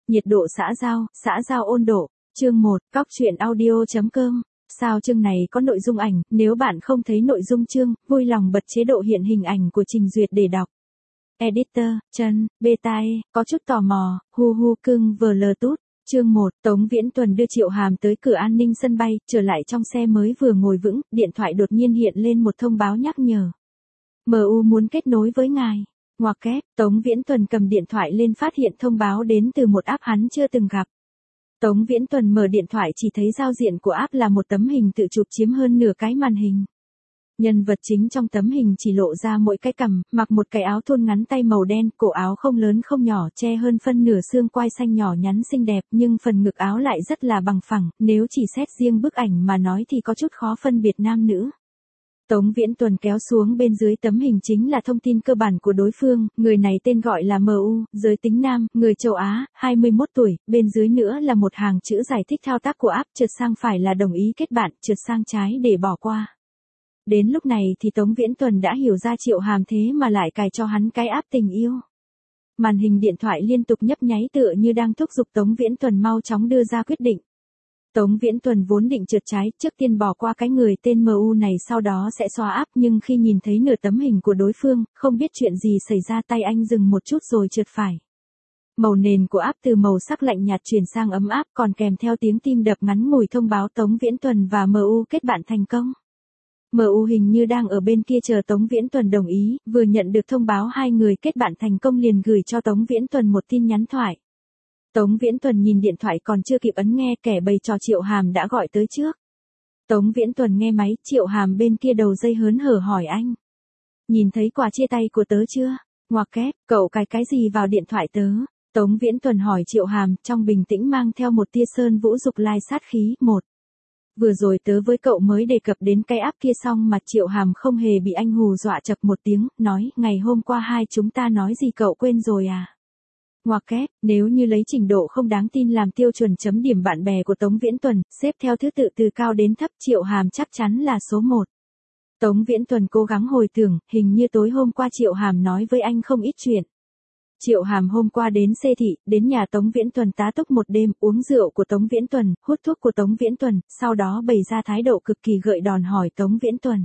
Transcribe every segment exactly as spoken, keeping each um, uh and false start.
Nhiệt độ xã giao, xã giao ôn độ. Chương một, cóc truyện audio.com. Sao chương này có nội dung ảnh, nếu bạn không thấy nội dung chương, vui lòng bật chế độ hiện hình ảnh của trình duyệt để đọc. Editor, chân, beta e, có chút tò mò, hu hu cưng vờ lờ tút. Chương một, Tống Viễn Tuần đưa Triệu Hàm tới cửa an ninh sân bay, trở lại trong xe mới vừa ngồi vững, điện thoại đột nhiên hiện lên một thông báo nhắc nhở. em u muốn kết nối với ngài. Ngoặc kép, Tống Viễn Tuần cầm điện thoại lên phát hiện thông báo đến từ một app hắn chưa từng gặp. Tống Viễn Tuần mở điện thoại chỉ thấy giao diện của app là một tấm hình tự chụp chiếm hơn nửa cái màn hình. Nhân vật chính trong tấm hình chỉ lộ ra mỗi cái cằm, mặc một cái áo thun ngắn tay màu đen, cổ áo không lớn không nhỏ, che hơn phân nửa xương quai xanh nhỏ nhắn xinh đẹp, nhưng phần ngực áo lại rất là bằng phẳng, nếu chỉ xét riêng bức ảnh mà nói thì có chút khó phân biệt nam nữ. Tống Viễn Tuần kéo xuống bên dưới tấm hình chính là thông tin cơ bản của đối phương, người này tên gọi là em u, giới tính nam, người châu Á, hai mươi mốt tuổi, bên dưới nữa là một hàng chữ giải thích thao tác của app, trượt sang phải là đồng ý kết bạn, trượt sang trái để bỏ qua. Đến lúc này thì Tống Viễn Tuần đã hiểu ra Triệu Hàm thế mà lại cài cho hắn cái app tình yêu. Màn hình điện thoại liên tục nhấp nháy tựa như đang thúc giục Tống Viễn Tuần mau chóng đưa ra quyết định. Tống Viễn Tuần vốn định trượt trái, trước tiên bỏ qua cái người tên em u này sau đó sẽ xóa app, nhưng khi nhìn thấy nửa tấm hình của đối phương, không biết chuyện gì xảy ra tay anh dừng một chút rồi trượt phải. Màu nền của app từ màu sắc lạnh nhạt chuyển sang ấm áp, còn kèm theo tiếng tim đập ngắn ngủi thông báo Tống Viễn Tuần và em u kết bạn thành công. em u hình như đang ở bên kia chờ Tống Viễn Tuần đồng ý, vừa nhận được thông báo hai người kết bạn thành công liền gửi cho Tống Viễn Tuần một tin nhắn thoại. Tống Viễn Tuần nhìn điện thoại còn chưa kịp ấn nghe, kẻ bày trò Triệu Hàm đã gọi tới trước. Tống Viễn Tuần nghe máy, Triệu Hàm bên kia đầu dây hớn hở hỏi anh. Nhìn thấy quà chia tay của tớ chưa? Ngoặc kép, cậu cài cái gì vào điện thoại tớ? Tống Viễn Tuần hỏi Triệu Hàm, trong bình tĩnh mang theo một tia sơn vũ dục lai sát khí. Một. Vừa rồi tớ với cậu mới đề cập đến cái app kia xong mà Triệu Hàm không hề bị anh hù dọa chập một tiếng, nói, ngày hôm qua hai chúng ta nói gì cậu quên rồi à? Ngoặc kép, nếu như lấy trình độ không đáng tin làm tiêu chuẩn chấm điểm bạn bè của Tống Viễn Tuần, xếp theo thứ tự từ cao đến thấp, Triệu Hàm chắc chắn là số một. Tống Viễn Tuần cố gắng hồi tưởng, hình như tối hôm qua Triệu Hàm nói với anh không ít chuyện. Triệu Hàm hôm qua đến xê thị, đến nhà Tống Viễn Tuần tá túc một đêm, uống rượu của Tống Viễn Tuần, hút thuốc của Tống Viễn Tuần, sau đó bày ra thái độ cực kỳ gợi đòn hỏi Tống Viễn Tuần.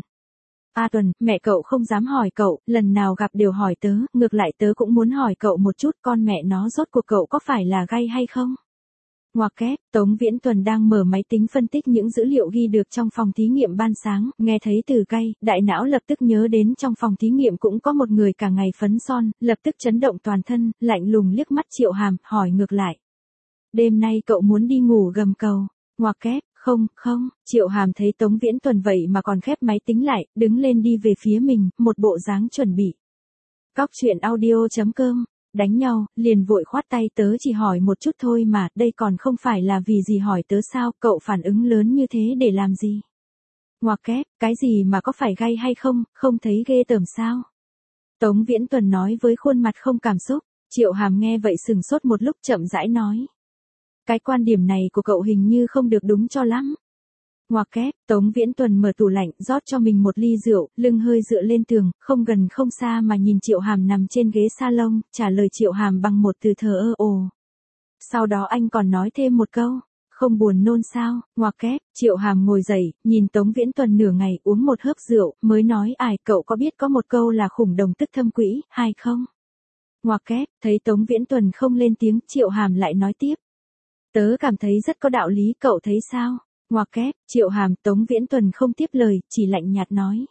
A Tuần, mẹ cậu không dám hỏi cậu, lần nào gặp đều hỏi tớ, ngược lại tớ cũng muốn hỏi cậu một chút, con mẹ nó rốt cuộc cậu có phải là gay hay không? Ngoặc kép, Tống Viễn Tuần đang mở máy tính phân tích những dữ liệu ghi được trong phòng thí nghiệm ban sáng, nghe thấy từ gay, đại não lập tức nhớ đến trong phòng thí nghiệm cũng có một người cả ngày phấn son, lập tức chấn động toàn thân, lạnh lùng liếc mắt Triệu Hàm, hỏi ngược lại. Đêm nay cậu muốn đi ngủ gầm cầu? Ngoặc kép. Không, không, Triệu Hàm thấy Tống Viễn Tuần vậy mà còn khép máy tính lại, đứng lên đi về phía mình, một bộ dáng chuẩn bị. Cóc truyện audio.com, đánh nhau, liền vội khoát tay, tớ chỉ hỏi một chút thôi mà, đây còn không phải là vì gì hỏi tớ sao, cậu phản ứng lớn như thế để làm gì? Ngoặc kép, cái gì mà có phải gay hay không, không thấy ghê tởm sao? Tống Viễn Tuần nói với khuôn mặt không cảm xúc, Triệu Hàm nghe vậy sừng sốt một lúc chậm rãi nói. Cái quan điểm này của cậu hình như không được đúng cho lắm. Ngoặc kép, Tống Viễn Tuần mở tủ lạnh, rót cho mình một ly rượu, lưng hơi dựa lên tường, không gần không xa mà nhìn Triệu Hàm nằm trên ghế salon, trả lời Triệu Hàm bằng một từ thờ ơ ồ. Sau đó anh còn nói thêm một câu, không buồn nôn sao? Ngoặc kép, Triệu Hàm ngồi dậy, nhìn Tống Viễn Tuần nửa ngày, uống một hớp rượu, mới nói, ai, cậu có biết có một câu là khủng đồng tức thâm quỹ, hay không? Ngoặc kép, thấy Tống Viễn Tuần không lên tiếng, Triệu Hàm lại nói tiếp. Tớ cảm thấy rất có đạo lý, cậu thấy sao? Ngoặc kép, Triệu Hàm, Tống Viễn Tuần không tiếp lời, chỉ lạnh nhạt nói.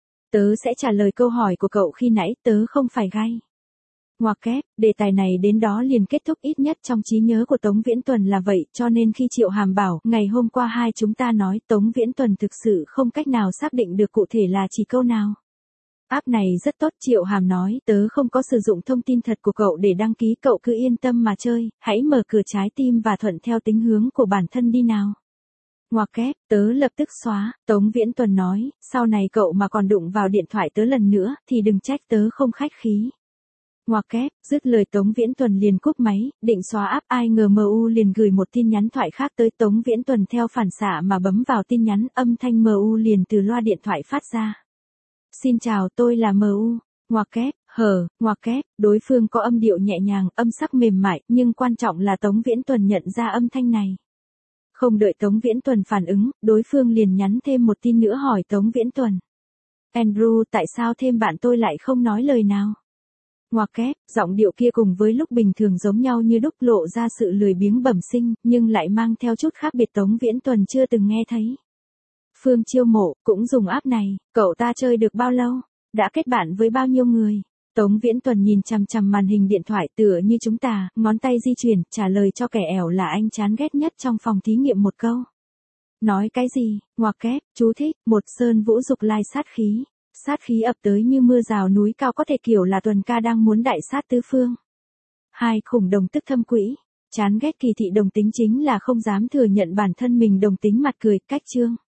Tớ sẽ trả lời câu hỏi của cậu khi nãy, tớ không phải gay. Ngoặc kép, đề tài này đến đó liền kết thúc, ít nhất trong trí nhớ của Tống Viễn Tuần là vậy, cho nên khi Triệu Hàm bảo, ngày hôm qua hai chúng ta nói, Tống Viễn Tuần thực sự không cách nào xác định được cụ thể là chỉ câu nào. App này rất tốt, Triệu Hàm nói, tớ không có sử dụng thông tin thật của cậu để đăng ký, cậu cứ yên tâm mà chơi, hãy mở cửa trái tim và thuận theo tính hướng của bản thân đi nào. Ngoặc kép, tớ lập tức xóa, Tống Viễn Tuần nói, sau này cậu mà còn đụng vào điện thoại tớ lần nữa, thì đừng trách tớ không khách khí. Ngoặc kép, dứt lời Tống Viễn Tuần liền cúp máy, định xóa app, ai ngờ em u liền gửi một tin nhắn thoại khác tới Tống Viễn Tuần theo phản xạ mà bấm vào tin nhắn, âm thanh em u liền từ loa điện thoại phát ra. Xin chào, tôi là em u. Ngoặc kép, Hờ, ngoặc kép, đối phương có âm điệu nhẹ nhàng, âm sắc mềm mại, nhưng quan trọng là Tống Viễn Tuần nhận ra âm thanh này. Không đợi Tống Viễn Tuần phản ứng, đối phương liền nhắn thêm một tin nữa hỏi Tống Viễn Tuần. Andrew, tại sao thêm bạn tôi lại không nói lời nào? Ngoặc kép, giọng điệu kia cùng với lúc bình thường giống nhau như đúc, lộ ra sự lười biếng bẩm sinh, nhưng lại mang theo chút khác biệt Tống Viễn Tuần chưa từng nghe thấy. Phương Chiêu Mộ, cũng dùng app này, cậu ta chơi được bao lâu? Đã kết bạn với bao nhiêu người? Tống Viễn Tuần nhìn chằm chằm màn hình điện thoại tựa như chúng ta, ngón tay di chuyển, trả lời cho kẻ ẻo là anh chán ghét nhất trong phòng thí nghiệm một câu. Nói cái gì? Ngoặc kép, chú thích, một Sơn Vũ dục lai sát khí. Sát khí ập tới như mưa rào núi cao, có thể kiểu là Tuần ca đang muốn đại sát tứ phương. Hai Khủng đồng tức thâm quỹ. Chán ghét Kỳ Thị đồng tính chính là không dám thừa nhận bản thân mình đồng tính, mặt cười, cách chương.